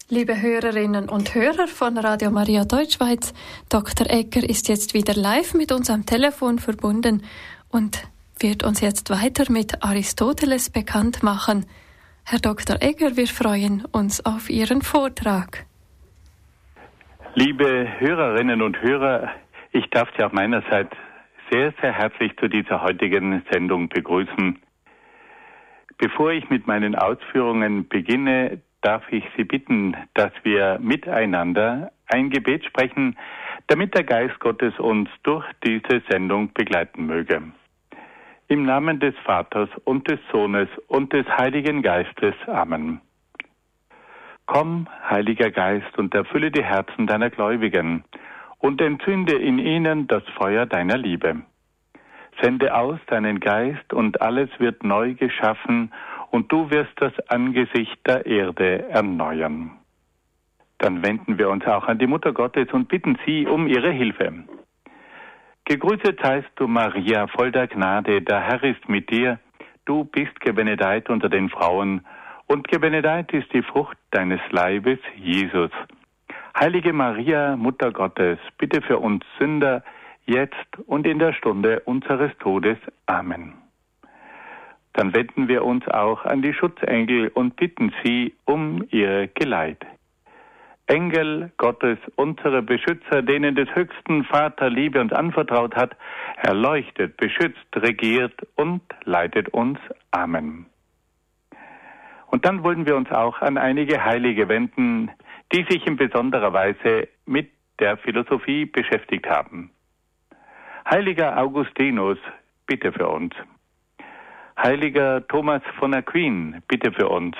Liebe Hörerinnen und Hörer von Radio Maria Deutschschweiz, Dr. Egger ist jetzt wieder live mit uns am Telefon verbunden und wird uns jetzt weiter mit Aristoteles bekannt machen. Herr Dr. Egger, wir freuen uns auf Ihren Vortrag. Liebe Hörerinnen und Hörer, ich darf Sie auf meiner Seite sehr, sehr herzlich zu dieser heutigen Sendung begrüßen. Bevor ich mit meinen Ausführungen beginne, darf ich Sie bitten, dass wir miteinander ein Gebet sprechen, damit der Geist Gottes uns durch diese Sendung begleiten möge. Im Namen des Vaters und des Sohnes und des Heiligen Geistes. Amen. Komm, Heiliger Geist, und erfülle die Herzen deiner Gläubigen und entzünde in ihnen das Feuer deiner Liebe. Sende aus deinen Geist und alles wird neu geschaffen und du wirst das Angesicht der Erde erneuern. Dann wenden wir uns auch an die Mutter Gottes und bitten sie um ihre Hilfe. Gegrüßet seist du, Maria, voll der Gnade, der Herr ist mit dir. Du bist gebenedeit unter den Frauen und gebenedeit ist die Frucht deines Leibes, Jesus. Heilige Maria, Mutter Gottes, bitte für uns Sünder, jetzt und in der Stunde unseres Todes. Amen. Dann wenden wir uns auch an die Schutzengel und bitten sie um ihr Geleit. Engel Gottes, unsere Beschützer, denen des höchsten Vater Liebe uns anvertraut hat, erleuchtet, beschützt, regiert und leitet uns. Amen. Und dann wollen wir uns auch an einige Heilige wenden, die sich in besonderer Weise mit der Philosophie beschäftigt haben. Heiliger Augustinus, bitte für uns. Heiliger Thomas von Aquin, bitte für uns.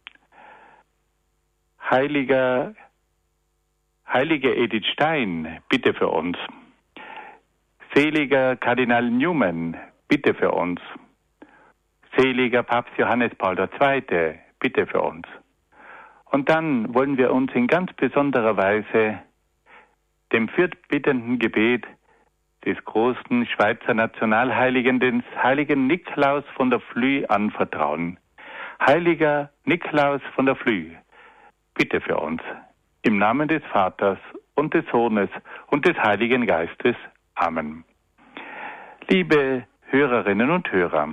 Heilige Edith Stein, bitte für uns. Seliger Kardinal Newman, bitte für uns. Seliger Papst Johannes Paul II, bitte für uns. Und dann wollen wir uns in ganz besonderer Weise dem fürbittenden Gebet des großen Schweizer Nationalheiligen, des heiligen Nikolaus von der Flüe, anvertrauen. Heiliger Nikolaus von der Flüe, bitte für uns. Im Namen des Vaters und des Sohnes und des Heiligen Geistes. Amen. Liebe Hörerinnen und Hörer,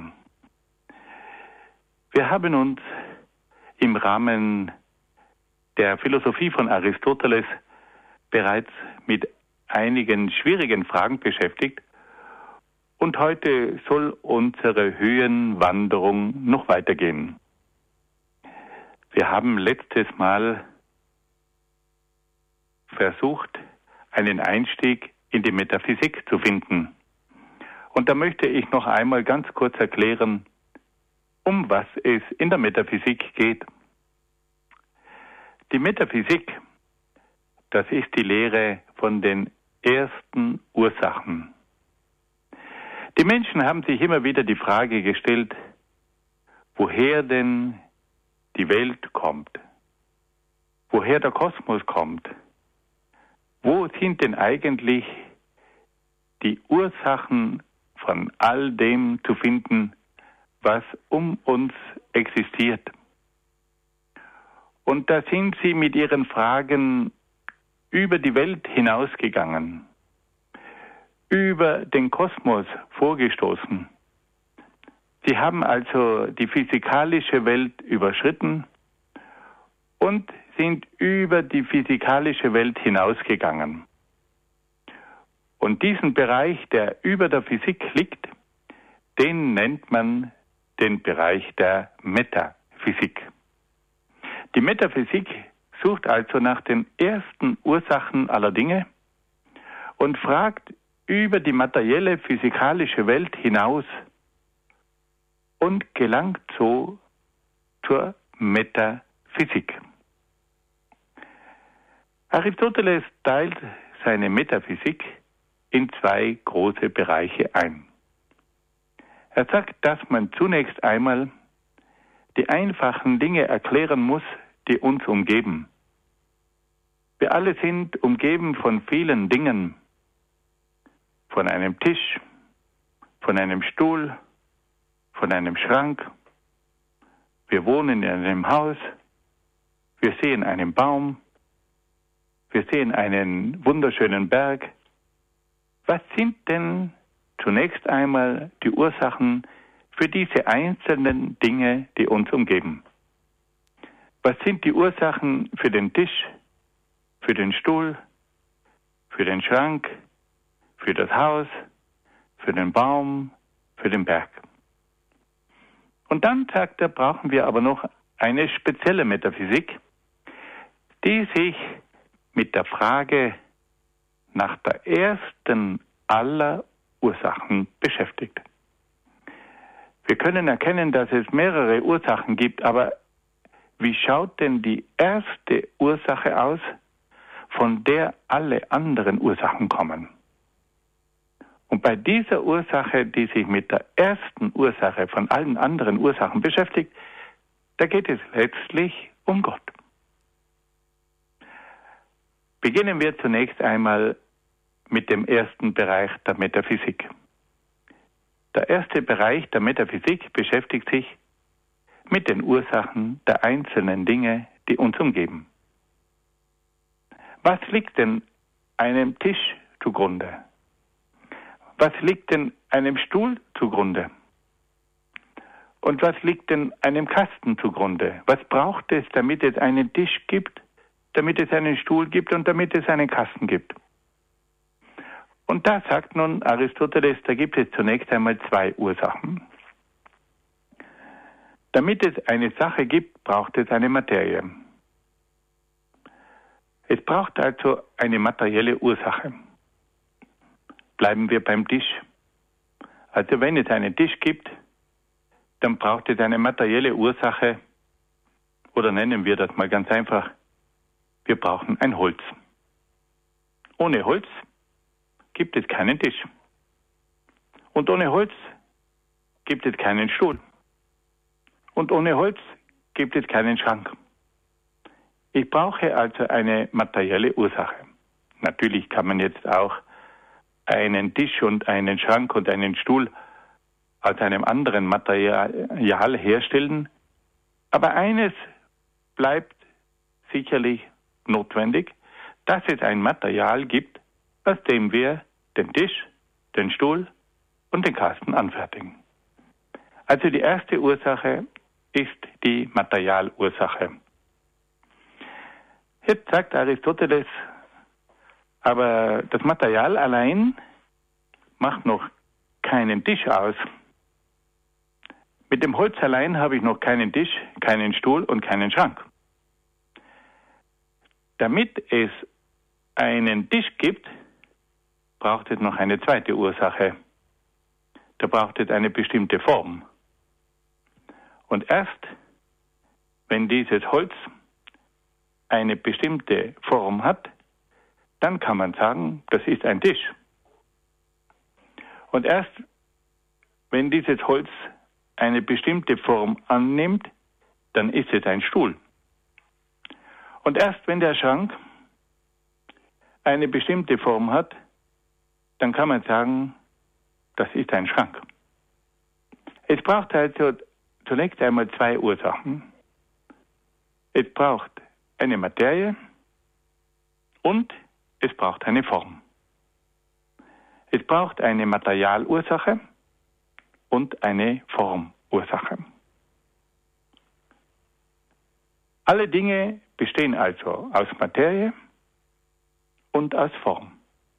wir haben uns im Rahmen der Philosophie von Aristoteles bereits mit einigen schwierigen Fragen beschäftigt und heute soll unsere Höhenwanderung noch weitergehen. Wir haben letztes Mal versucht, einen Einstieg in die Metaphysik zu finden. Und da möchte ich noch einmal ganz kurz erklären, um was es in der Metaphysik geht. Die Metaphysik, das ist die Lehre von den ersten Ursachen. Die Menschen haben sich immer wieder die Frage gestellt, woher denn die Welt kommt, woher der Kosmos kommt, wo sind denn eigentlich die Ursachen von all dem zu finden, was um uns existiert. Und da sind sie mit ihren Fragen über die Welt hinausgegangen, über den Kosmos vorgestoßen. Sie haben also die physikalische Welt überschritten und sind über die physikalische Welt hinausgegangen. Und diesen Bereich, der über der Physik liegt, den nennt man den Bereich der Metaphysik. Die Metaphysik sucht also nach den ersten Ursachen aller Dinge und fragt über die materielle physikalische Welt hinaus und gelangt so zur Metaphysik. Aristoteles teilt seine Metaphysik in zwei große Bereiche ein. Er sagt, dass man zunächst einmal die einfachen Dinge erklären muss, die uns umgeben. Wir alle sind umgeben von vielen Dingen, von einem Tisch, von einem Stuhl, von einem Schrank. Wir wohnen in einem Haus, Wir sehen einen Baum, wir sehen einen wunderschönen Berg. Was sind denn zunächst einmal die Ursachen für diese einzelnen Dinge, die uns umgeben? Was sind die Ursachen für den Tisch, für den Stuhl, für den Schrank, für das Haus, für den Baum, für den Berg? Und dann, sagt er, brauchen wir aber noch eine spezielle Metaphysik, die sich mit der Frage nach der ersten aller Ursachen beschäftigt. Wir können erkennen, dass es mehrere Ursachen gibt, aber wie schaut denn die erste Ursache aus, von der alle anderen Ursachen kommen? Und bei dieser Ursache, die sich mit der ersten Ursache von allen anderen Ursachen beschäftigt, da geht es letztlich um Gott. Beginnen wir zunächst einmal mit dem ersten Bereich der Metaphysik. Der erste Bereich der Metaphysik beschäftigt sich mit den Ursachen der einzelnen Dinge, die uns umgeben. Was liegt denn einem Tisch zugrunde? Was liegt denn einem Stuhl zugrunde? Und was liegt denn einem Kasten zugrunde? Was braucht es, damit es einen Tisch gibt, damit es einen Stuhl gibt und damit es einen Kasten gibt? Und da sagt nun Aristoteles, da gibt es zunächst einmal zwei Ursachen. Damit es eine Sache gibt, braucht es eine Materie. Es braucht also eine materielle Ursache. Bleiben wir beim Tisch. Also wenn es einen Tisch gibt, dann braucht es eine materielle Ursache, oder nennen wir das mal ganz einfach, wir brauchen ein Holz. Ohne Holz gibt es keinen Tisch. Und ohne Holz gibt es keinen Stuhl. Und ohne Holz gibt es keinen Schrank. Ich brauche also eine materielle Ursache. Natürlich kann man jetzt auch einen Tisch und einen Schrank und einen Stuhl aus einem anderen Material herstellen. Aber eines bleibt sicherlich notwendig, dass es ein Material gibt, aus dem wir den Tisch, den Stuhl und den Kasten anfertigen. Also die erste Ursache ist die Materialursache. Jetzt sagt Aristoteles, aber das Material allein macht noch keinen Tisch aus. Mit dem Holz allein habe ich noch keinen Tisch, keinen Stuhl und keinen Schrank. Damit es einen Tisch gibt, braucht es noch eine zweite Ursache. Da braucht es eine bestimmte Form. Und erst, wenn dieses Holz eine bestimmte Form hat, dann kann man sagen, das ist ein Tisch. Und erst, wenn dieses Holz eine bestimmte Form annimmt, dann ist es ein Stuhl. Und erst, wenn der Schrank eine bestimmte Form hat, dann kann man sagen, das ist ein Schrank. Es braucht also zunächst einmal zwei Ursachen. Es braucht eine Materie und es braucht eine Form. Es braucht eine Materialursache und eine Formursache. Alle Dinge bestehen also aus Materie und aus Form.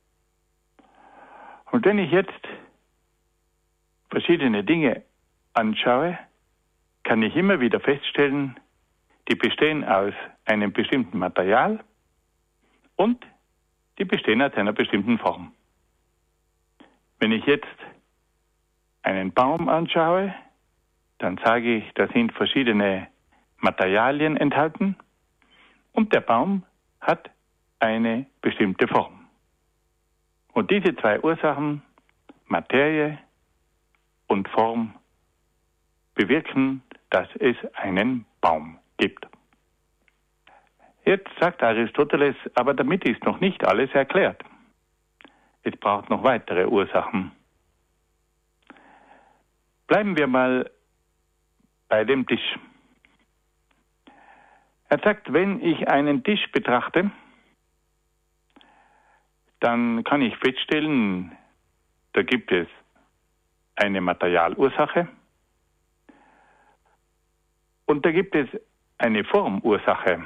Und wenn ich jetzt verschiedene Dinge anschaue, kann ich immer wieder feststellen, die bestehen aus einem bestimmten Material und die bestehen aus einer bestimmten Form. Wenn ich jetzt einen Baum anschaue, dann sage ich, da sind verschiedene Materialien enthalten und der Baum hat eine bestimmte Form. Und diese zwei Ursachen, Materie und Form, bewirken, dass es einen Baum gibt. Jetzt sagt Aristoteles, aber damit ist noch nicht alles erklärt. Es braucht noch weitere Ursachen. Bleiben wir mal bei dem Tisch. Er sagt, wenn ich einen Tisch betrachte, dann kann ich feststellen, da gibt es eine Materialursache und da gibt es eine Formursache.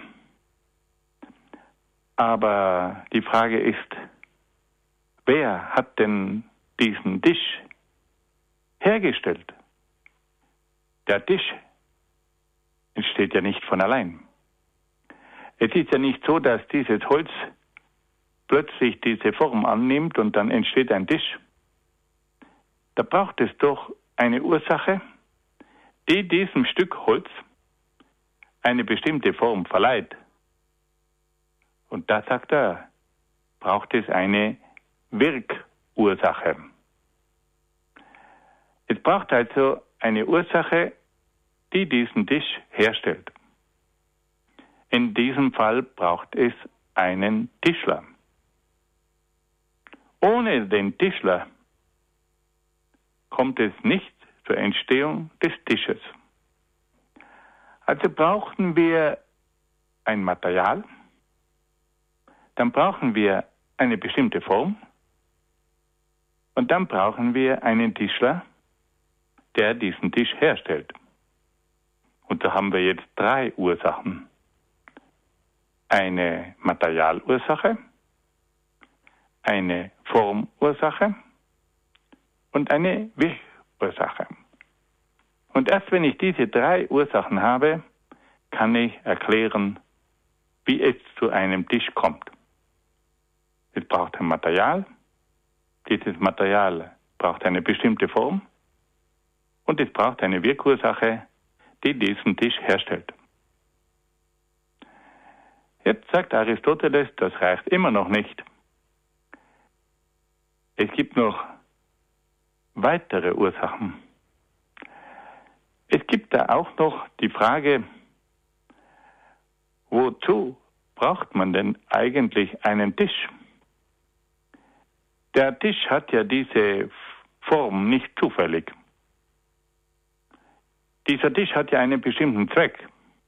Aber die Frage ist, wer hat denn diesen Tisch hergestellt? Der Tisch entsteht ja nicht von allein. Es ist ja nicht so, dass dieses Holz plötzlich diese Form annimmt und dann entsteht ein Tisch. Da braucht es doch eine Ursache, die diesem Stück Holz eine bestimmte Form verleiht. Und da sagt er, braucht es eine Wirkursache. Es braucht also eine Ursache, die diesen Tisch herstellt. In diesem Fall braucht es einen Tischler. Ohne den Tischler kommt es nicht zur Entstehung des Tisches. Also brauchen wir ein Material, dann brauchen wir eine bestimmte Form und dann brauchen wir einen Tischler, der diesen Tisch herstellt. Und da haben wir jetzt 3 Ursachen. Eine Materialursache, eine Formursache und eine Wirkursache. Und erst wenn ich diese 3 Ursachen habe, kann ich erklären, wie es zu einem Tisch kommt. Es braucht ein Material, dieses Material braucht eine bestimmte Form und es braucht eine Wirkursache, die diesen Tisch herstellt. Jetzt sagt Aristoteles, das reicht immer noch nicht. Es gibt noch weitere Ursachen. Es gibt da auch noch die Frage, wozu braucht man denn eigentlich einen Tisch? Der Tisch hat ja diese Form nicht zufällig. Dieser Tisch hat ja einen bestimmten Zweck.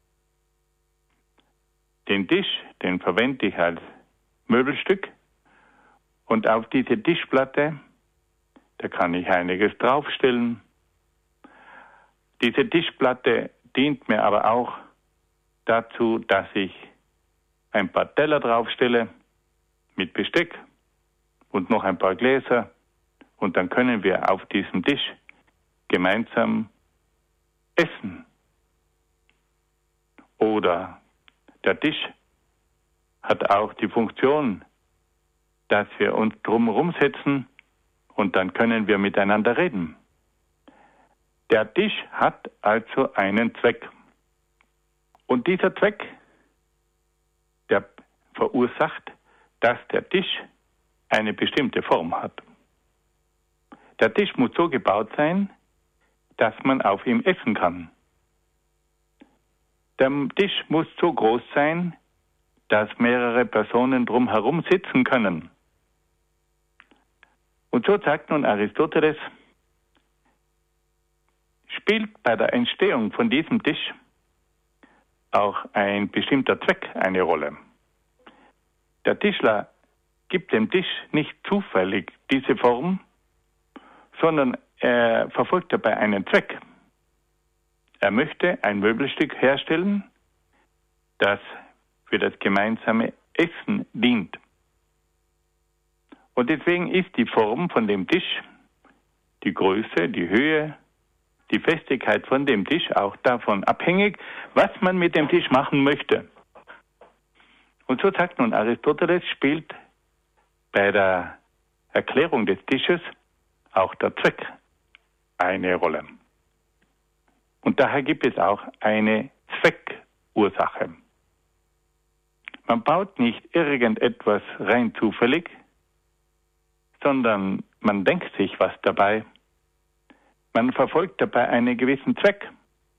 Den Tisch, den verwende ich als Möbelstück und auf diese Tischplatte, da kann ich einiges draufstellen. Diese Tischplatte dient mir aber auch dazu, dass ich ein paar Teller draufstelle mit Besteck und noch ein paar Gläser und dann können wir auf diesem Tisch gemeinsam essen. Oder der Tisch hat auch die Funktion, dass wir uns drumherum setzen und dann können wir miteinander reden. Der Tisch hat also einen Zweck. Und dieser Zweck, der verursacht, dass der Tisch eine bestimmte Form hat. Der Tisch muss so gebaut sein, dass man auf ihm essen kann. Der Tisch muss so groß sein, dass mehrere Personen drumherum sitzen können. Und so sagt nun Aristoteles, spielt bei der Entstehung von diesem Tisch auch ein bestimmter Zweck eine Rolle. Der Tischler gibt dem Tisch nicht zufällig diese Form, sondern er verfolgt dabei einen Zweck. Er möchte ein Möbelstück herstellen, das für das gemeinsame Essen dient. Und deswegen ist die Form von dem Tisch, die Größe, die Höhe, die Festigkeit von dem Tisch auch davon abhängig, was man mit dem Tisch machen möchte. Und so sagt nun Aristoteles, spielt bei der Erklärung des Tisches auch der Zweck eine Rolle. Und daher gibt es auch eine Zweckursache. Man baut nicht irgendetwas rein zufällig, sondern man denkt sich was dabei. Man verfolgt dabei einen gewissen Zweck.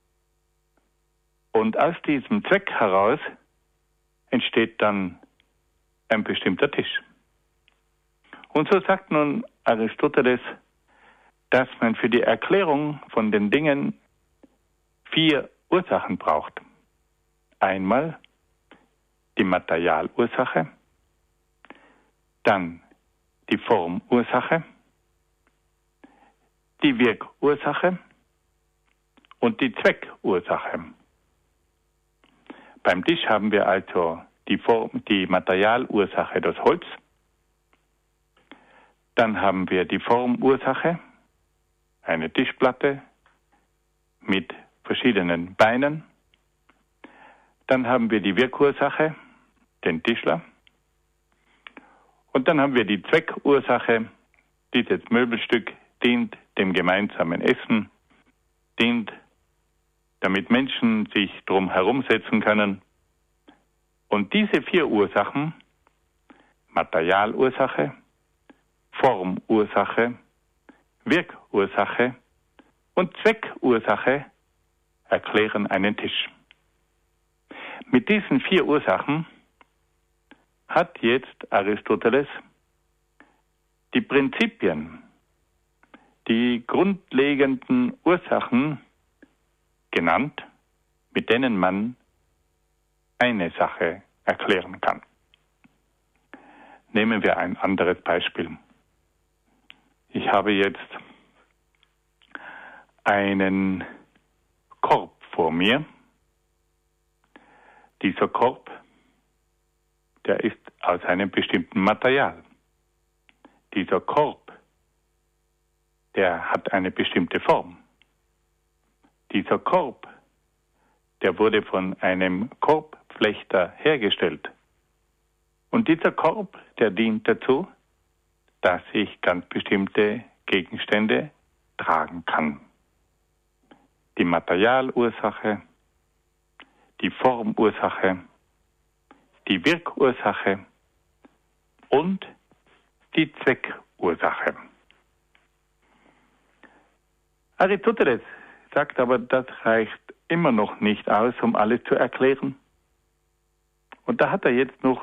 Und aus diesem Zweck heraus entsteht dann ein bestimmter Tisch. Und so sagt nun Aristoteles, dass man für die Erklärung von den Dingen 4 Ursachen braucht. Einmal die Materialursache, dann die Formursache, die Wirkursache und die Zweckursache. Beim Tisch haben wir also die Materialursache, das Holz. Dann haben wir die Formursache, eine Tischplatte mit verschiedenen Beinen. Dann haben wir die Wirkursache, den Tischler. Und dann haben wir die Zweckursache. Dieses Möbelstück dient dem gemeinsamen Essen, dient, damit Menschen sich drum herumsetzen können. Und diese 4 Ursachen, Materialursache, Formursache, Wirkursache und Zweckursache, erklären einen Tisch. Mit diesen 4 Ursachen hat jetzt Aristoteles die Prinzipien, die grundlegenden Ursachen genannt, mit denen man eine Sache erklären kann. Nehmen wir ein anderes Beispiel. Ich habe jetzt einen Korb vor mir. Dieser Korb, der ist aus einem bestimmten Material. Dieser Korb, der hat eine bestimmte Form. Dieser Korb, der wurde von einem Korbflechter hergestellt. Und dieser Korb, der dient dazu, dass ich ganz bestimmte Gegenstände tragen kann. Die Materialursache, die Formursache, die Wirkursache und die Zweckursache. Aristoteles sagt aber, das reicht immer noch nicht aus, um alles zu erklären. Und da hat er jetzt noch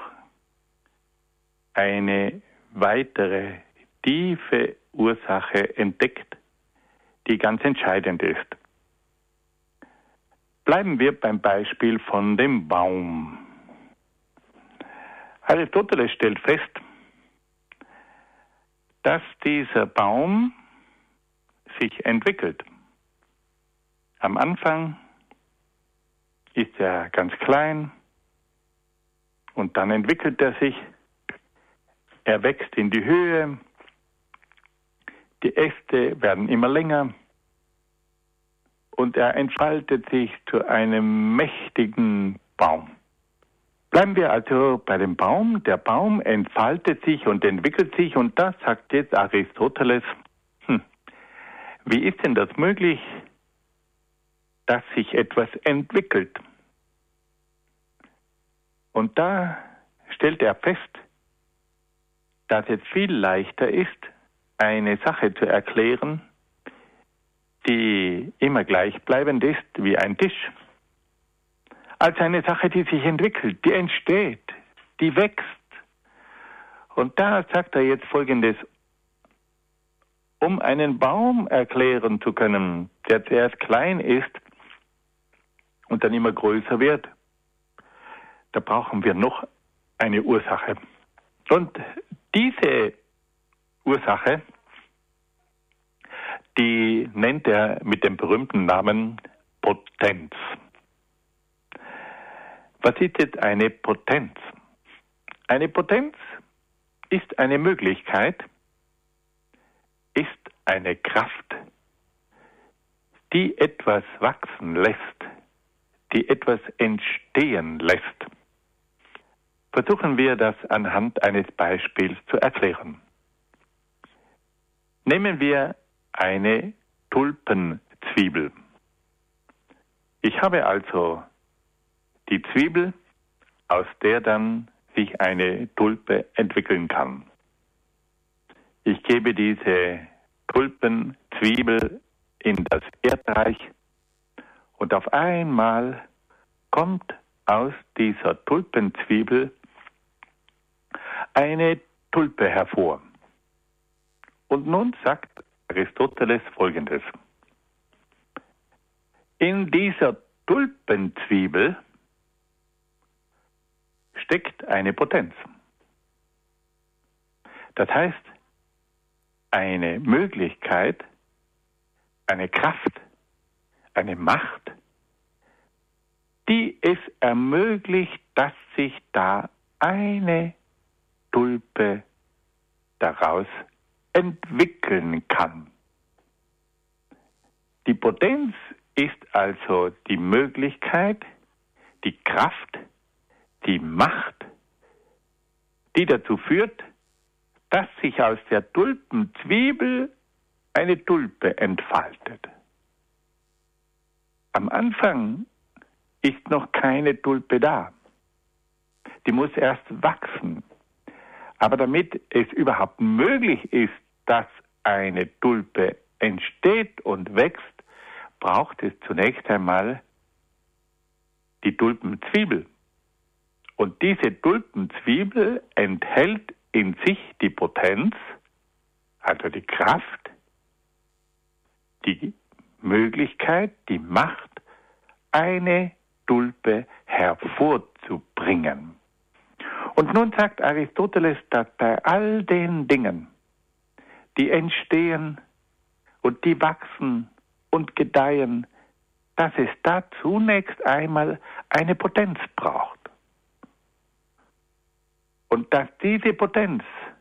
eine weitere tiefe Ursache entdeckt, die ganz entscheidend ist. Bleiben wir beim Beispiel von dem Baum. Aristoteles stellt fest, dass dieser Baum sich entwickelt. Am Anfang ist er ganz klein und dann entwickelt er sich. Er wächst in die Höhe, die Äste werden immer länger und er entfaltet sich zu einem mächtigen Baum. Bleiben wir also bei dem Baum. Der Baum entfaltet sich und entwickelt sich und das sagt jetzt Aristoteles. Wie ist denn das möglich, dass sich etwas entwickelt? Und da stellt er fest, dass es viel leichter ist, eine Sache zu erklären, die immer gleichbleibend ist wie ein Tisch, als eine Sache, die sich entwickelt, die entsteht, die wächst. Und da sagt er jetzt Folgendes: Um einen Baum erklären zu können, der zuerst klein ist und dann immer größer wird, da brauchen wir noch eine Ursache. Und diese Ursache, die nennt er mit dem berühmten Namen Potenz. Was ist jetzt eine Potenz? Eine Potenz ist eine Möglichkeit, ist eine Kraft, die etwas wachsen lässt, die etwas entstehen lässt. Versuchen wir das anhand eines Beispiels zu erklären. Nehmen wir eine Tulpenzwiebel. Ich habe also die Zwiebel, aus der dann sich eine Tulpe entwickeln kann. Ich gebe diese Tulpenzwiebel in das Erdreich und auf einmal kommt aus dieser Tulpenzwiebel eine Tulpe hervor. Und nun sagt Aristoteles Folgendes: In dieser Tulpenzwiebel steckt eine Potenz. Das heißt, eine Möglichkeit, eine Kraft, eine Macht, die es ermöglicht, dass sich da eine Tulpe daraus entwickeln kann. Die Potenz ist also die Möglichkeit, die Kraft, die Macht, die dazu führt, dass sich aus der Tulpenzwiebel eine Tulpe entfaltet. Am Anfang ist noch keine Tulpe da. Die muss erst wachsen. Aber damit es überhaupt möglich ist, dass eine Tulpe entsteht und wächst, braucht es zunächst einmal die Tulpenzwiebel. Und diese Tulpenzwiebel enthält in sich die Potenz, also die Kraft, die Möglichkeit, die Macht, eine Tulpe hervorzubringen. Und nun sagt Aristoteles, dass bei all den Dingen, die entstehen und die wachsen und gedeihen, dass es da zunächst einmal eine Potenz braucht. Und dass diese Potenz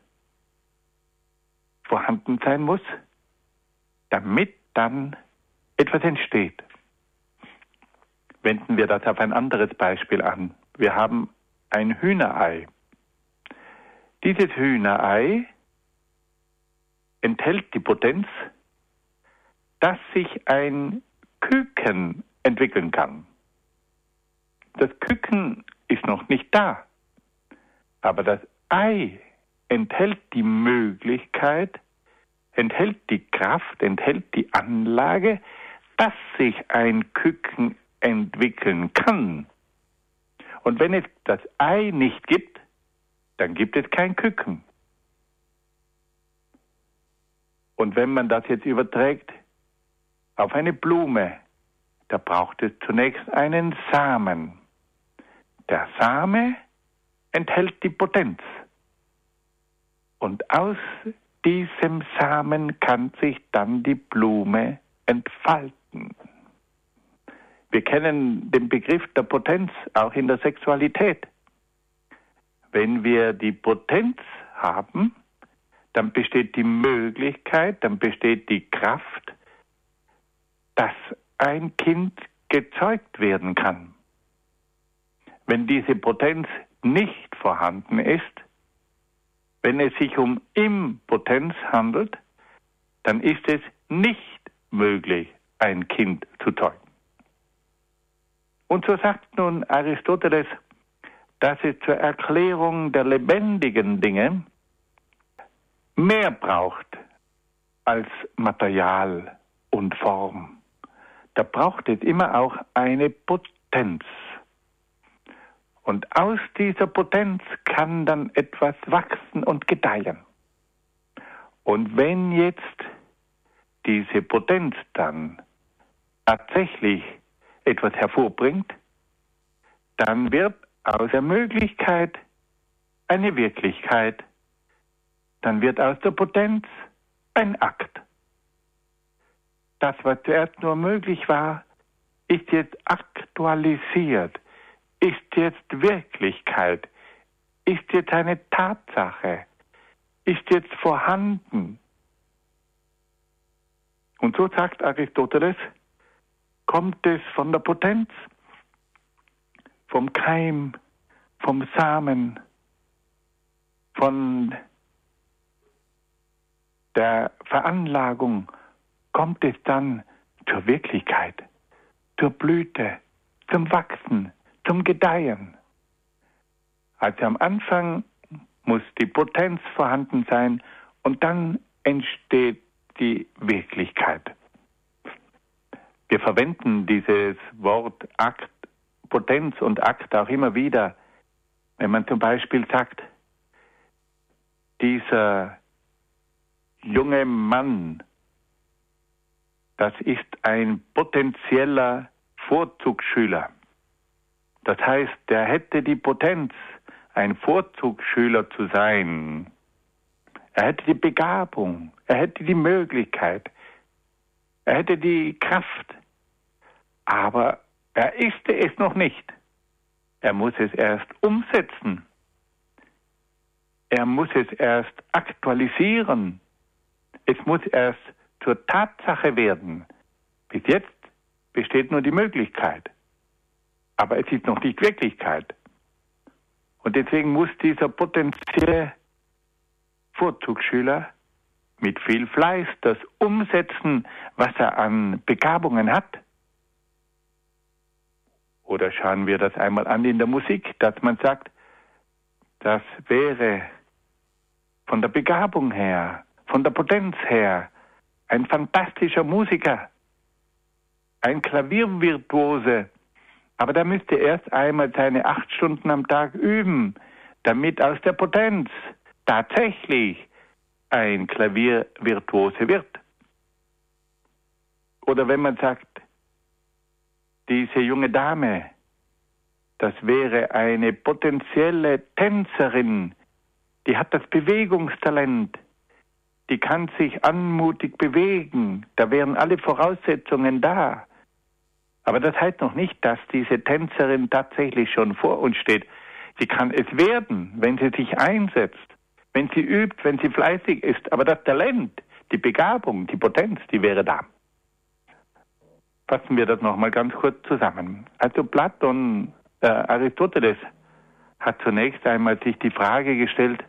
vorhanden sein muss, damit dann etwas entsteht. Wenden wir das auf ein anderes Beispiel an. Wir haben ein Hühnerei. Dieses Hühnerei enthält die Potenz, dass sich ein Küken entwickeln kann. Das Küken ist noch nicht da, aber das Ei enthält die Möglichkeit, enthält die Kraft, enthält die Anlage, dass sich ein Küken entwickeln kann. Und wenn es das Ei nicht gibt, dann gibt es kein Küken. Und wenn man das jetzt überträgt auf eine Blume, da braucht es zunächst einen Samen. Der Same enthält die Potenz. Und aus diesem Samen kann sich dann die Blume entfalten. Wir kennen den Begriff der Potenz auch in der Sexualität. Wenn wir die Potenz haben, dann besteht die Möglichkeit, dann besteht die Kraft, dass ein Kind gezeugt werden kann. Wenn diese Potenz nicht vorhanden ist, wenn es sich um Impotenz handelt, dann ist es nicht möglich, ein Kind zu zeugen. Und so sagt nun Aristoteles, dass es zur Erklärung der lebendigen Dinge mehr braucht als Material und Form. Da braucht es immer auch eine Potenz. Und aus dieser Potenz kann dann etwas wachsen und gedeihen. Und wenn jetzt diese Potenz dann tatsächlich etwas hervorbringt, dann wird aus der Möglichkeit eine Wirklichkeit. Dann wird aus der Potenz ein Akt. Das, was zuerst nur möglich war, ist jetzt aktualisiert, ist jetzt Wirklichkeit, ist jetzt eine Tatsache, ist jetzt vorhanden. Und so sagt Aristoteles, kommt es von der Potenz, vom Keim, vom Samen, von der Veranlagung, kommt es dann zur Wirklichkeit, zur Blüte, zum Wachsen, zum Gedeihen. Also am Anfang muss die Potenz vorhanden sein und dann entsteht die Wirklichkeit. Wir verwenden dieses Wort Akt, Potenz und Akt auch immer wieder, wenn man zum Beispiel sagt, dieser junge Mann, das ist ein potenzieller Vorzugsschüler. Das heißt, der hätte die Potenz, ein Vorzugsschüler zu sein. Er hätte die Begabung, er hätte die Möglichkeit, er hätte die Kraft, aber er ist es noch nicht. Er muss es erst umsetzen. Er muss es erst aktualisieren. Es muss erst zur Tatsache werden. Bis jetzt besteht nur die Möglichkeit, aber es ist noch nicht Wirklichkeit. Und deswegen muss dieser potenzielle Vorzugsschüler mit viel Fleiß das umsetzen, was er an Begabungen hat. Oder schauen wir das einmal an in der Musik, dass man sagt, das wäre von der Begabung her, von der Potenz her, ein fantastischer Musiker, ein Klaviervirtuose, aber der müsste erst einmal seine 8 Stunden am Tag üben, damit aus der Potenz tatsächlich ein Klaviervirtuose wird. Oder wenn man sagt, diese junge Dame, das wäre eine potenzielle Tänzerin, die hat das Bewegungstalent, die kann sich anmutig bewegen, da wären alle Voraussetzungen da. Aber das heißt noch nicht, dass diese Tänzerin tatsächlich schon vor uns steht. Sie kann es werden, wenn sie sich einsetzt, wenn sie übt, wenn sie fleißig ist. Aber das Talent, die Begabung, die Potenz, die wäre da. Fassen wir das nochmal ganz kurz zusammen. Also Platon, Aristoteles hat zunächst einmal sich die Frage gestellt,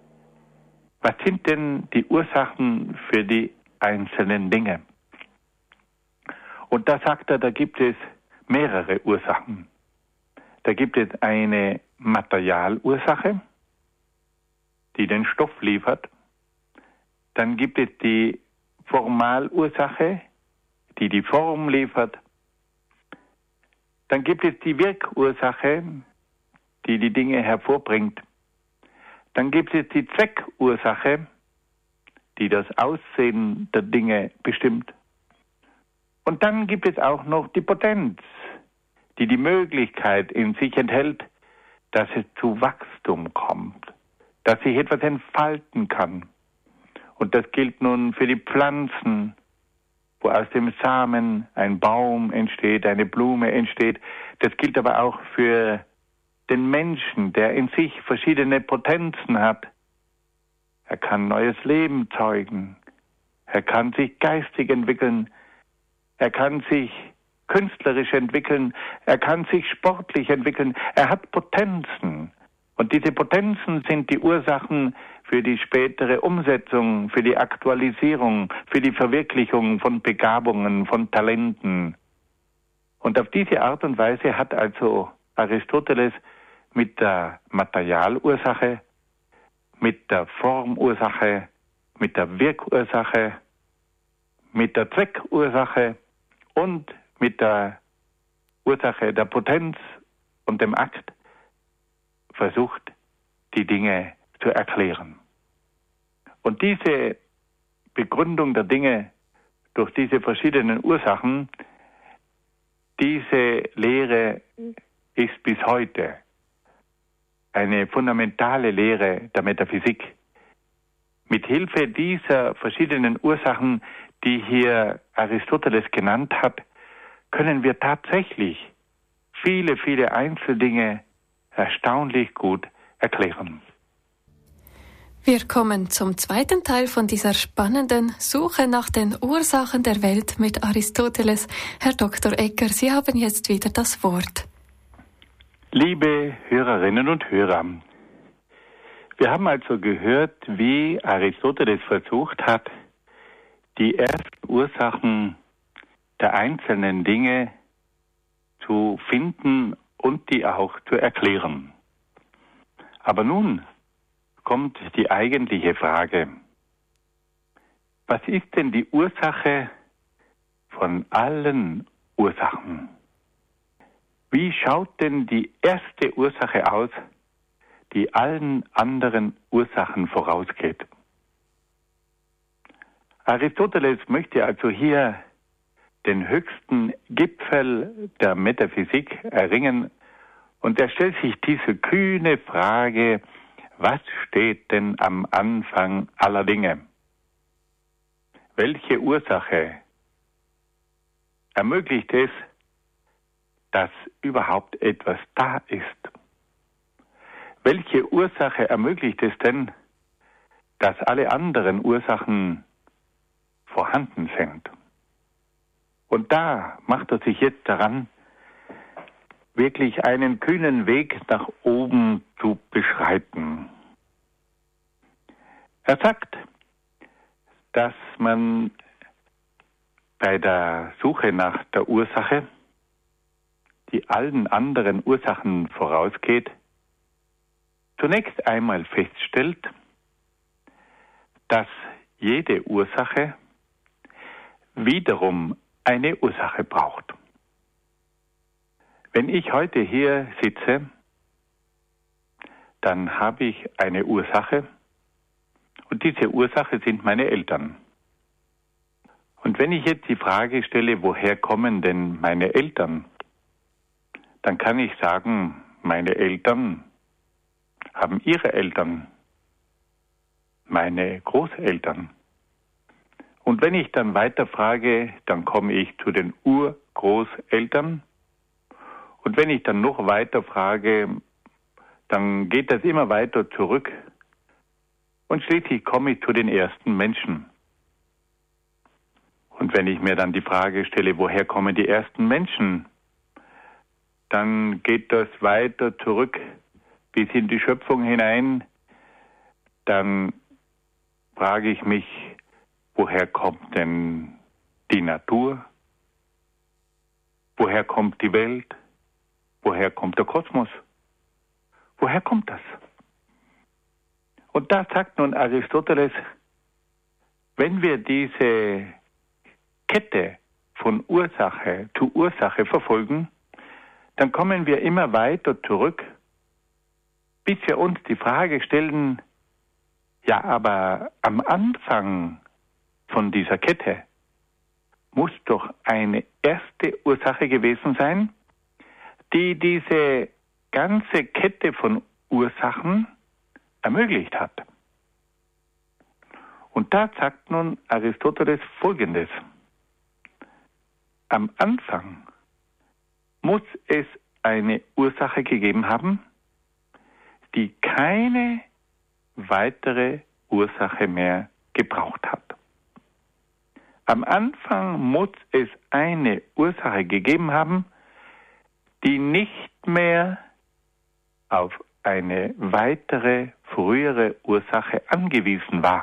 was sind denn die Ursachen für die einzelnen Dinge? Und da sagt er, da gibt es mehrere Ursachen. Da gibt es eine Materialursache, die den Stoff liefert. Dann gibt es die Formalursache, die die Form liefert. Dann gibt es die Wirkursache, die die Dinge hervorbringt. Dann gibt es die Zweckursache, die das Aussehen der Dinge bestimmt. Und dann gibt es auch noch die Potenz, die die Möglichkeit in sich enthält, dass es zu Wachstum kommt, dass sich etwas entfalten kann. Und das gilt nun für die Pflanzen, wo aus dem Samen ein Baum entsteht, eine Blume entsteht. Das gilt aber auch für den Menschen, der in sich verschiedene Potenzen hat. Er kann neues Leben zeugen. Er kann sich geistig entwickeln. Er kann sich künstlerisch entwickeln. Er kann sich sportlich entwickeln. Er hat Potenzen. Und diese Potenzen sind die Ursachen für die spätere Umsetzung, für die Aktualisierung, für die Verwirklichung von Begabungen, von Talenten. Und auf diese Art und Weise hat also Aristoteles mit der Materialursache, mit der Formursache, mit der Wirkursache, mit der Zweckursache und mit der Ursache der Potenz und dem Akt versucht, die Dinge zu erklären. Und diese Begründung der Dinge durch diese verschiedenen Ursachen, diese Lehre ist bis heute eine fundamentale Lehre der Metaphysik. Mit Hilfe dieser verschiedenen Ursachen, die hier Aristoteles genannt hat, können wir tatsächlich viele, viele Einzeldinge erstaunlich gut erklären. Wir kommen zum zweiten Teil von dieser spannenden Suche nach den Ursachen der Welt mit Aristoteles. Herr Dr. Egger, Sie haben jetzt wieder das Wort. Liebe Hörerinnen und Hörer, wir haben also gehört, wie Aristoteles versucht hat, die ersten Ursachen der einzelnen Dinge zu finden und die auch zu erklären. Aber nun kommt die eigentliche Frage. Was ist denn die Ursache von allen Ursachen? Wie schaut denn die erste Ursache aus, die allen anderen Ursachen vorausgeht? Aristoteles möchte also hier den höchsten Gipfel der Metaphysik erringen Und er stellt sich diese kühne Frage, was steht denn am Anfang aller Dinge? Welche Ursache ermöglicht es, dass überhaupt etwas da ist? Welche Ursache ermöglicht es denn, dass alle anderen Ursachen vorhanden sind? Und da macht er sich jetzt daran, wirklich einen kühnen Weg nach oben zu beschreiten. Er sagt, dass man bei der Suche nach der Ursache, die allen anderen Ursachen vorausgeht, zunächst einmal feststellt, dass jede Ursache wiederum eine Ursache braucht. Wenn ich heute hier sitze, dann habe ich eine Ursache und diese Ursache sind meine Eltern. Und wenn ich jetzt die Frage stelle, woher kommen denn meine Eltern, dann kann ich sagen, meine Eltern haben ihre Eltern, meine Großeltern. Und wenn ich dann weiter frage, dann komme ich zu den Urgroßeltern. Und wenn ich dann noch weiter frage, dann geht das immer weiter zurück. Und schließlich komme ich zu den ersten Menschen. Und wenn ich mir dann die Frage stelle, woher kommen die ersten Menschen, dann geht das weiter zurück bis in die Schöpfung hinein. Dann frage ich mich, woher kommt denn die Natur? Woher kommt die Welt? Woher kommt der Kosmos? Woher kommt das? Und da sagt nun Aristoteles, wenn wir diese Kette von Ursache zu Ursache verfolgen, dann kommen wir immer weiter zurück, bis wir uns die Frage stellen, ja, aber am Anfang von dieser Kette muss doch eine erste Ursache gewesen sein, die diese ganze Kette von Ursachen ermöglicht hat. Und da sagt nun Aristoteles Folgendes. Am Anfang muss es eine Ursache gegeben haben, die keine weitere Ursache mehr gebraucht hat. Am Anfang muss es eine Ursache gegeben haben, die nicht mehr auf eine weitere, frühere Ursache angewiesen war.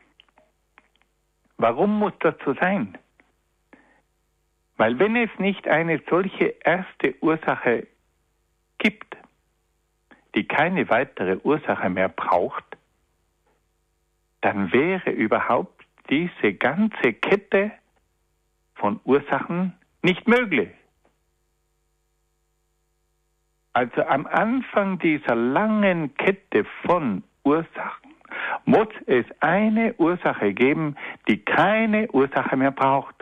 Warum muss das so sein? Weil wenn es nicht eine solche erste Ursache gibt, die keine weitere Ursache mehr braucht, dann wäre überhaupt diese ganze Kette von Ursachen nicht möglich. Also am Anfang dieser langen Kette von Ursachen muss es eine Ursache geben, die keine Ursache mehr braucht.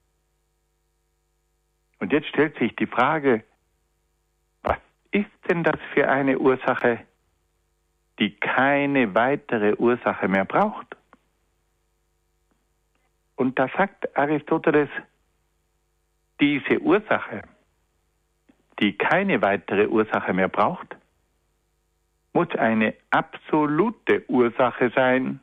Und jetzt stellt sich die Frage, was ist denn das für eine Ursache, die keine weitere Ursache mehr braucht? Und da sagt Aristoteles, diese Ursache, die keine weitere Ursache mehr braucht, muss eine absolute Ursache sein.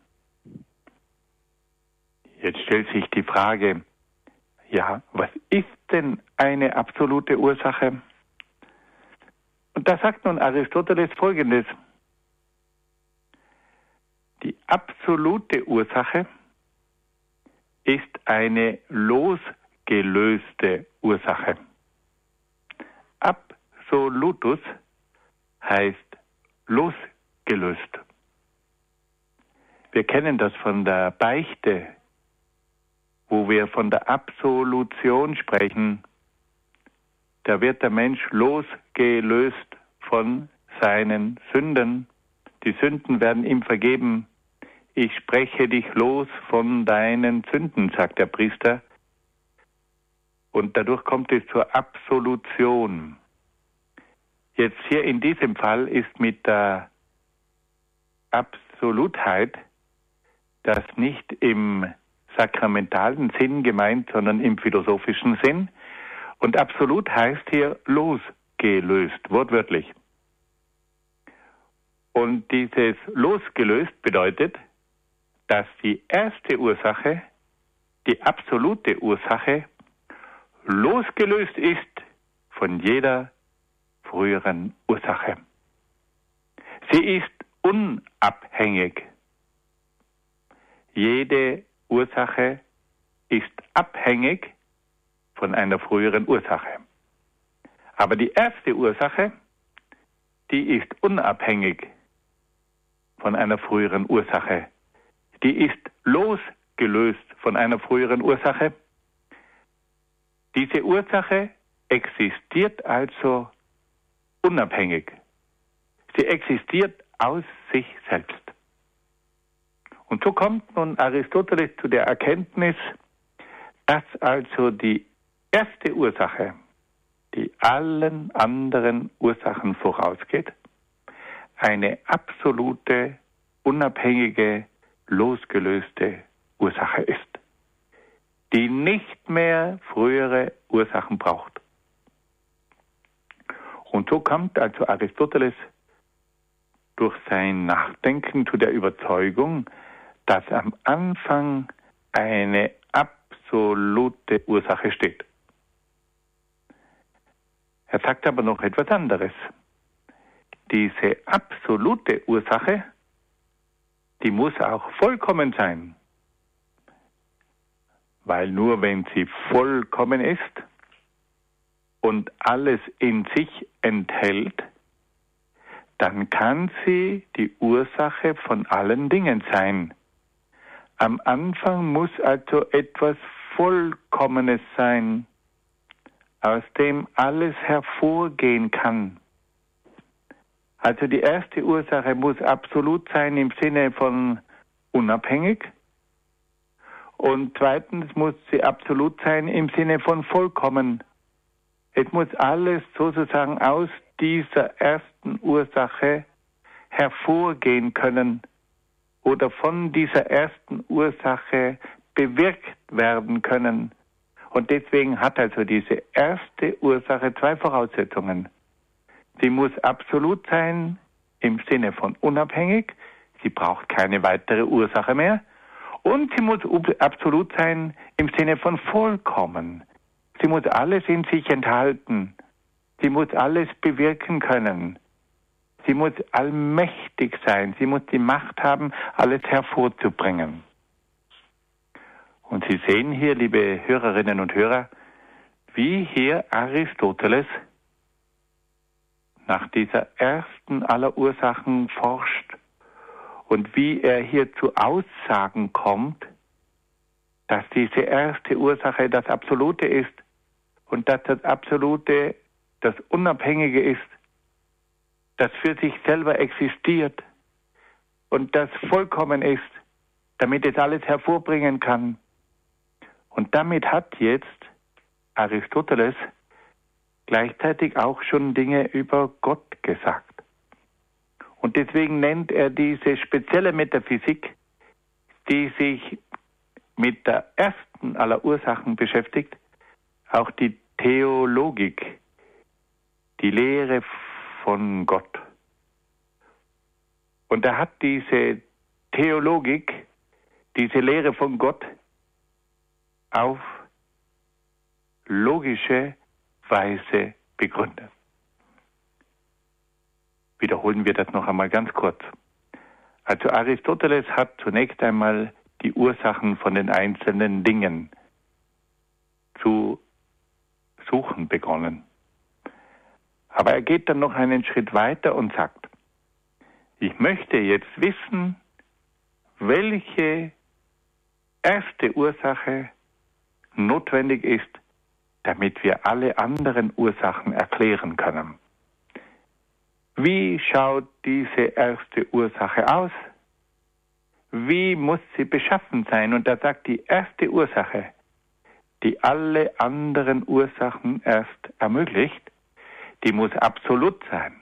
Jetzt stellt sich die Frage, ja, was ist denn eine absolute Ursache? Und da sagt nun Aristoteles Folgendes. Die absolute Ursache ist eine losgelöste Ursache. Absolutus heißt losgelöst. Wir kennen das von der Beichte, wo wir von der Absolution sprechen. Da wird der Mensch losgelöst von seinen Sünden. Die Sünden werden ihm vergeben. Ich spreche dich los von deinen Sünden, sagt der Priester. Und dadurch kommt es zur Absolution. Jetzt hier in diesem Fall ist mit der Absolutheit das nicht im sakramentalen Sinn gemeint, sondern im philosophischen Sinn. Und absolut heißt hier losgelöst, wortwörtlich. Und dieses losgelöst bedeutet, dass die erste Ursache, die absolute Ursache, losgelöst ist von jeder früheren Ursache. Sie ist unabhängig. Jede Ursache ist abhängig von einer früheren Ursache. Aber die erste Ursache, die ist unabhängig von einer früheren Ursache. Die ist losgelöst von einer früheren Ursache. Diese Ursache existiert also unabhängig. Sie existiert aus sich selbst. Und so kommt nun Aristoteles zu der Erkenntnis, dass also die erste Ursache, die allen anderen Ursachen vorausgeht, eine absolute, unabhängige, losgelöste Ursache ist, die nicht mehr frühere Ursachen braucht. Und so kommt also Aristoteles durch sein Nachdenken zu der Überzeugung, dass am Anfang eine absolute Ursache steht. Er sagt aber noch etwas anderes. Diese absolute Ursache, die muss auch vollkommen sein. Weil nur wenn sie vollkommen ist und alles in sich enthält, dann kann sie die Ursache von allen Dingen sein. Am Anfang muss also etwas Vollkommenes sein, aus dem alles hervorgehen kann. Also die erste Ursache muss absolut sein im Sinne von unabhängig. Und zweitens muss sie absolut sein im Sinne von vollkommen. Es muss alles sozusagen aus dieser ersten Ursache hervorgehen können oder von dieser ersten Ursache bewirkt werden können. Und deswegen hat also diese erste Ursache zwei Voraussetzungen. Sie muss absolut sein im Sinne von unabhängig. Sie braucht keine weitere Ursache mehr. Und sie muss absolut sein im Sinne von vollkommen. Sie muss alles in sich enthalten. Sie muss alles bewirken können. Sie muss allmächtig sein. Sie muss die Macht haben, alles hervorzubringen. Und Sie sehen hier, liebe Hörerinnen und Hörer, wie hier Aristoteles nach dieser ersten aller Ursachen forscht und wie er hier zu Aussagen kommt, dass diese erste Ursache das Absolute ist und dass das Absolute das Unabhängige ist, das für sich selber existiert und das vollkommen ist, damit es alles hervorbringen kann. Und damit hat jetzt Aristoteles gleichzeitig auch schon Dinge über Gott gesagt. Und deswegen nennt er diese spezielle Metaphysik, die sich mit der ersten aller Ursachen beschäftigt, auch die Theologik, die Lehre von Gott. Und er hat diese Theologik, diese Lehre von Gott auf logische Weise begründet. Wiederholen wir das noch einmal ganz kurz. Also Aristoteles hat zunächst einmal die Ursachen von den einzelnen Dingen zu suchen begonnen. Aber er geht dann noch einen Schritt weiter und sagt, ich möchte jetzt wissen, welche erste Ursache notwendig ist, damit wir alle anderen Ursachen erklären können. Wie schaut diese erste Ursache aus? Wie muss sie beschaffen sein? Und da sagt die erste Ursache, die alle anderen Ursachen erst ermöglicht, die muss absolut sein.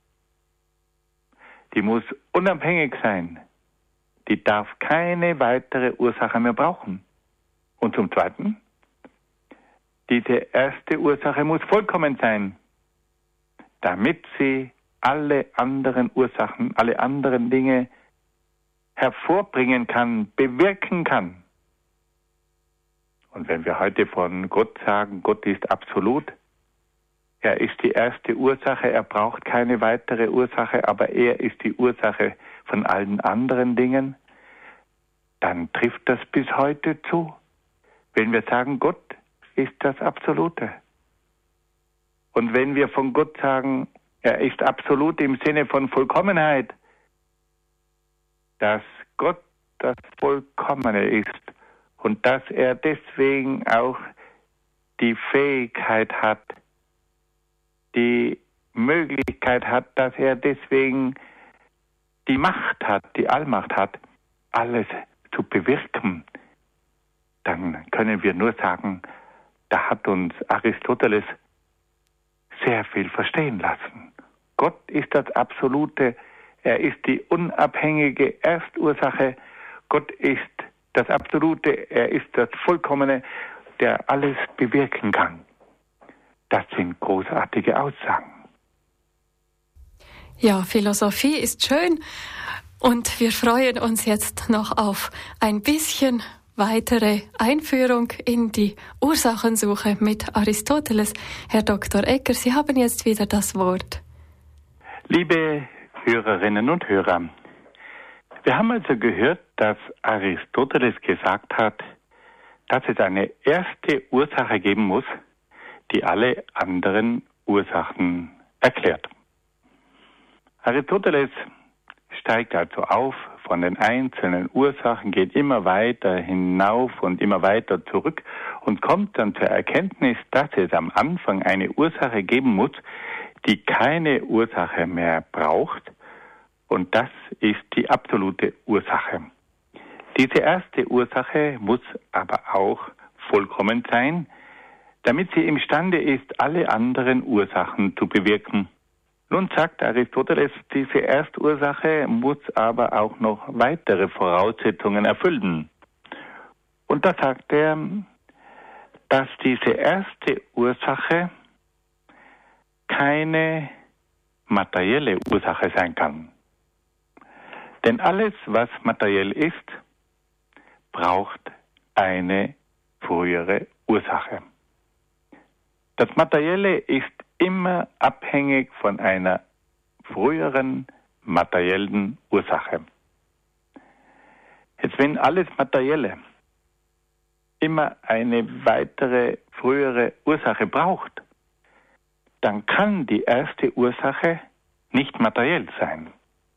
Die muss unabhängig sein. Die darf keine weitere Ursache mehr brauchen. Und zum Zweiten, diese erste Ursache muss vollkommen sein, damit sie alle anderen Ursachen, alle anderen Dinge hervorbringen kann, bewirken kann. Und wenn wir heute von Gott sagen, Gott ist absolut, er ist die erste Ursache, er braucht keine weitere Ursache, aber er ist die Ursache von allen anderen Dingen, dann trifft das bis heute zu. Wenn wir sagen, Gott ist das Absolute. Und wenn wir von Gott sagen, er ist absolut im Sinne von Vollkommenheit, dass Gott das Vollkommene ist und dass er deswegen auch die Fähigkeit hat, die Möglichkeit hat, dass er deswegen die Macht hat, die Allmacht hat, alles zu bewirken, dann können wir nur sagen, da hat uns Aristoteles sehr viel verstehen lassen. Gott ist das Absolute, er ist die unabhängige Erstursache, Gott ist das Absolute, er ist das Vollkommene, der alles bewirken kann. Das sind großartige Aussagen. Ja, Philosophie ist schön und wir freuen uns jetzt noch auf ein bisschen weitere Einführung in die Ursachensuche mit Aristoteles. Herr Dr. Egger, Sie haben jetzt wieder das Wort. Liebe Hörerinnen und Hörer, wir haben also gehört, dass Aristoteles gesagt hat, dass es eine erste Ursache geben muss, die alle anderen Ursachen erklärt. Aristoteles steigt also auf von den einzelnen Ursachen, geht immer weiter hinauf und immer weiter zurück und kommt dann zur Erkenntnis, dass es am Anfang eine Ursache geben muss, die keine Ursache mehr braucht, und das ist die absolute Ursache. Diese erste Ursache muss aber auch vollkommen sein, damit sie imstande ist, alle anderen Ursachen zu bewirken. Nun sagt Aristoteles, diese Erstursache muss aber auch noch weitere Voraussetzungen erfüllen. Und da sagt er, dass diese erste Ursache keine materielle Ursache sein kann. Denn alles, was materiell ist, braucht eine frühere Ursache. Das Materielle ist immer abhängig von einer früheren materiellen Ursache. Jetzt, wenn alles Materielle immer eine weitere frühere Ursache braucht, dann kann die erste Ursache nicht materiell sein.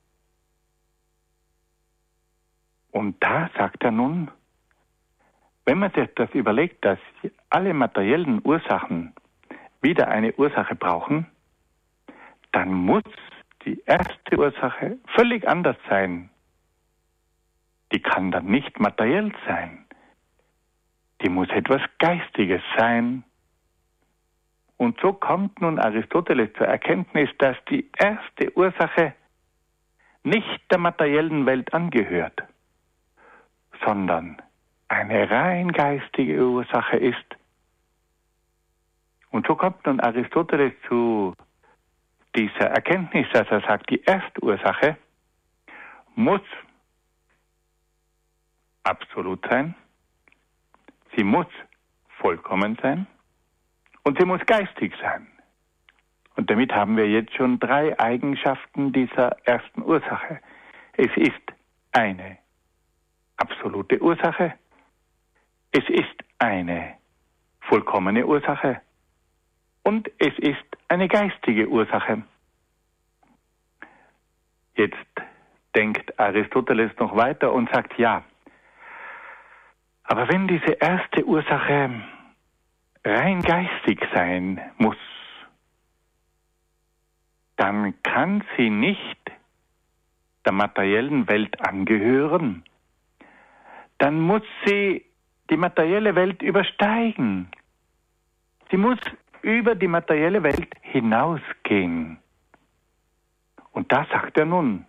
Und da sagt er nun, wenn man sich das überlegt, dass alle materiellen Ursachen wieder eine Ursache brauchen, dann muss die erste Ursache völlig anders sein. Die kann dann nicht materiell sein. Die muss etwas Geistiges sein. Und so kommt nun Aristoteles zur Erkenntnis, dass die erste Ursache nicht der materiellen Welt angehört, sondern eine rein geistige Ursache ist. Und so kommt nun Aristoteles zu dieser Erkenntnis, dass er sagt, die Erstursache muss absolut sein, sie muss vollkommen sein und sie muss geistig sein. Und damit haben wir jetzt schon 3 Eigenschaften dieser ersten Ursache. Es ist eine absolute Ursache, es ist eine vollkommene Ursache und es ist eine geistige Ursache. Jetzt denkt Aristoteles noch weiter und sagt, ja, aber wenn diese erste Ursache rein geistig sein muss, dann kann sie nicht der materiellen Welt angehören. Dann muss sie die materielle Welt übersteigen. Sie muss über die materielle Welt hinausgehen. Und da sagt er nun,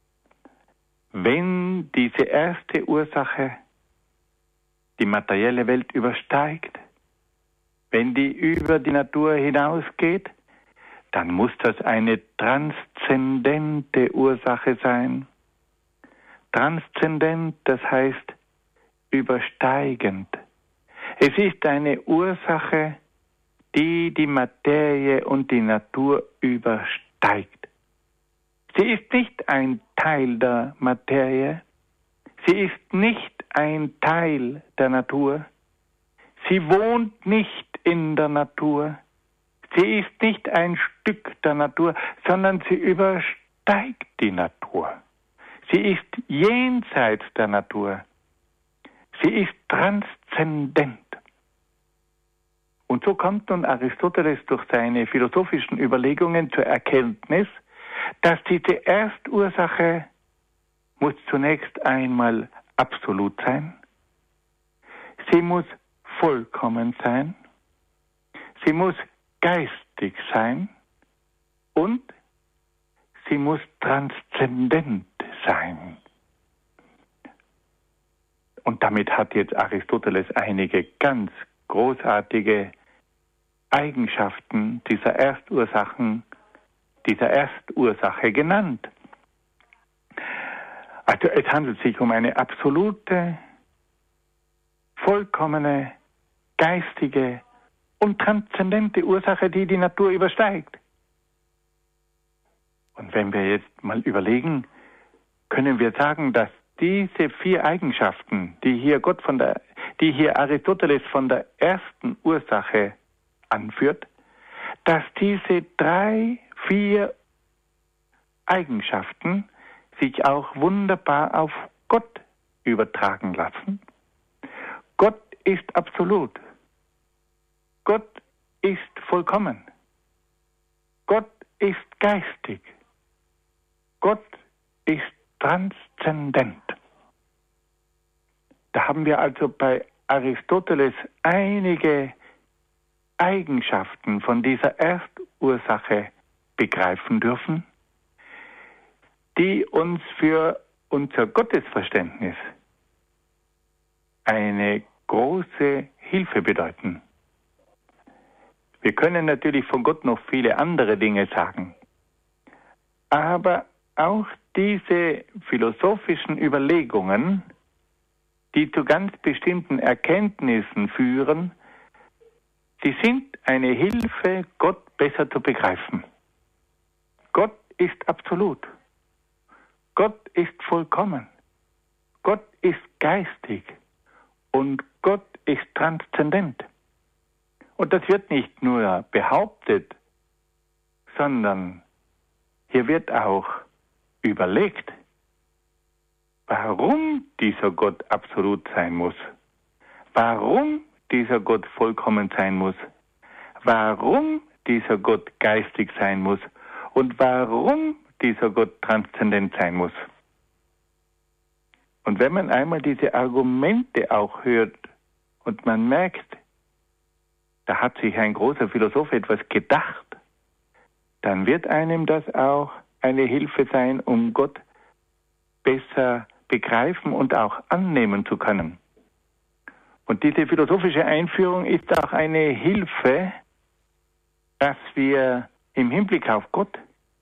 wenn diese erste Ursache die materielle Welt übersteigt, wenn die über die Natur hinausgeht, dann muss das eine transzendente Ursache sein. Transzendent, das heißt übersteigend. Es ist eine Ursache, die die Materie und die Natur übersteigt. Sie ist nicht ein Teil der Materie, sie ist nicht ein Teil der Natur, sie wohnt nicht in der Natur, sie ist nicht ein Stück der Natur, sondern sie übersteigt die Natur. Sie ist jenseits der Natur, sie ist transzendent. Und so kommt nun Aristoteles durch seine philosophischen Überlegungen zur Erkenntnis, dass diese Erstursache muss zunächst einmal absolut sein, sie muss vollkommen sein, sie muss geistig sein und sie muss transzendent sein. Und damit hat jetzt Aristoteles einige ganz großartige Eigenschaften dieser Erstursache genannt. Also es handelt sich um eine absolute, vollkommene, geistige und transzendente Ursache, die die Natur übersteigt. Und wenn wir jetzt mal überlegen, können wir sagen, dass diese 4 Eigenschaften, die hier Aristoteles von der ersten Ursache anführt, dass diese 3, 4 Eigenschaften sich auch wunderbar auf Gott übertragen lassen. Gott ist absolut. Gott ist vollkommen. Gott ist geistig. Gott ist transzendent. Da haben wir also bei Aristoteles einige Eigenschaften von dieser Erstursache begreifen dürfen, die uns für unser Gottesverständnis eine große Hilfe bedeuten. Wir können natürlich von Gott noch viele andere Dinge sagen, aber auch diese philosophischen Überlegungen, die zu ganz bestimmten Erkenntnissen führen, sie sind eine Hilfe, Gott besser zu begreifen. Gott ist absolut. Gott ist vollkommen. Gott ist geistig. Und Gott ist transzendent. Und das wird nicht nur behauptet, sondern hier wird auch überlegt, warum dieser Gott absolut sein muss, warum dieser Gott vollkommen sein muss, warum dieser Gott geistig sein muss und warum dieser Gott transzendent sein muss. Und wenn man einmal diese Argumente auch hört und man merkt, da hat sich ein großer Philosoph etwas gedacht, dann wird einem das auch eine Hilfe sein, um Gott besser begreifen und auch annehmen zu können. Und diese philosophische Einführung ist auch eine Hilfe, dass wir im Hinblick auf Gott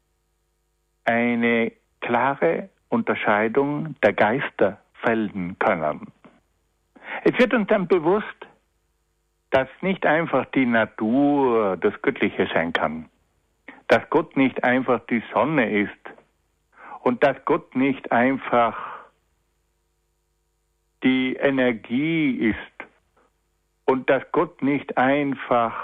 eine klare Unterscheidung der Geister fällen können. Es wird uns dann bewusst, dass nicht einfach die Natur das Göttliche sein kann, dass Gott nicht einfach die Sonne ist und dass Gott nicht einfach die Energie ist und dass Gott nicht einfach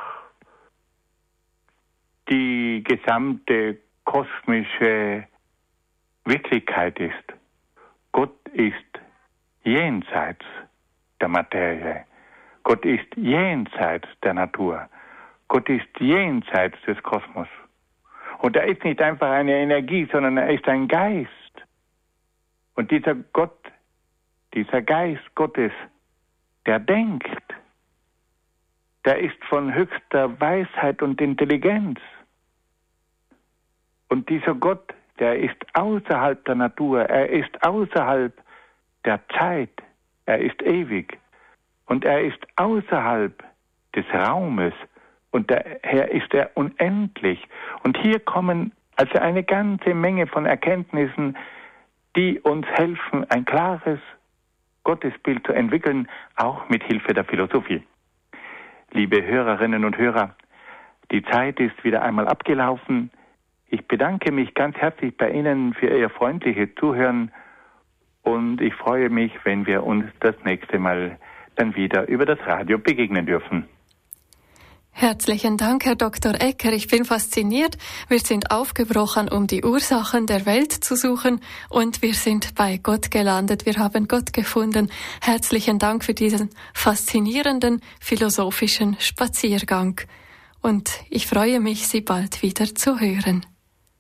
die gesamte kosmische Wirklichkeit ist. Gott ist jenseits der Materie. Gott ist jenseits der Natur. Gott ist jenseits des Kosmos. Und er ist nicht einfach eine Energie, sondern er ist ein Geist. Und dieser Gott, dieser Geist Gottes, der denkt, der ist von höchster Weisheit und Intelligenz. Und dieser Gott, der ist außerhalb der Natur, er ist außerhalb der Zeit, er ist ewig und er ist außerhalb des Raumes und daher ist er unendlich. Und hier kommen also eine ganze Menge von Erkenntnissen, die uns helfen, ein klares Gottesbild zu entwickeln, auch mit Hilfe der Philosophie. Liebe Hörerinnen und Hörer, die Zeit ist wieder einmal abgelaufen. Ich bedanke mich ganz herzlich bei Ihnen für Ihr freundliches Zuhören und ich freue mich, wenn wir uns das nächste Mal dann wieder über das Radio begegnen dürfen. Herzlichen Dank, Herr Dr. Ecker. Ich bin fasziniert. Wir sind aufgebrochen, um die Ursachen der Welt zu suchen und wir sind bei Gott gelandet. Wir haben Gott gefunden. Herzlichen Dank für diesen faszinierenden philosophischen Spaziergang. Und ich freue mich, Sie bald wieder zu hören.